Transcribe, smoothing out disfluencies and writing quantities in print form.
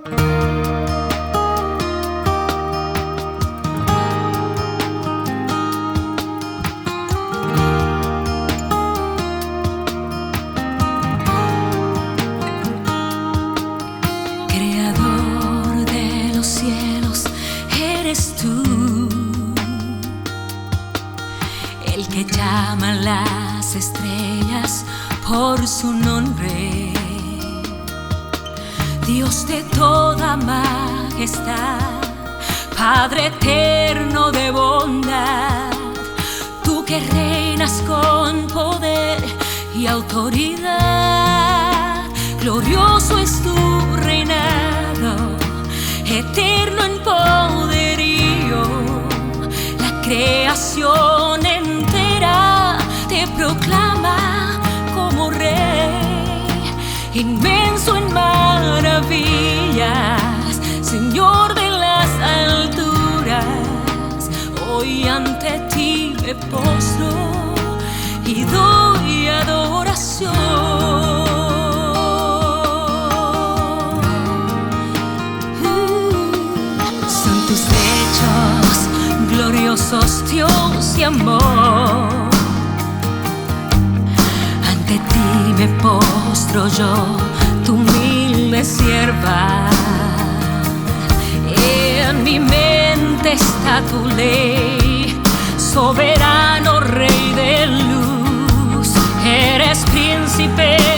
Creador de los cielos, eres tú, el que llama a las estrellas por su nombre. Dios de toda majestad, Padre eterno de bondad, tú que reinas con poder y autoridad. Glorioso es tu reinado, eterno en poderío. La creación entera te proclama como Rey, inmenso en maravillas, Señor de las alturas. Hoy ante ti me postro y doy adoración. Son tus hechos gloriosos, Dios y amor. Ante ti me postro yo, tu humilde sierva. En mi mente está tu ley, soberano Rey de luz. Eres príncipe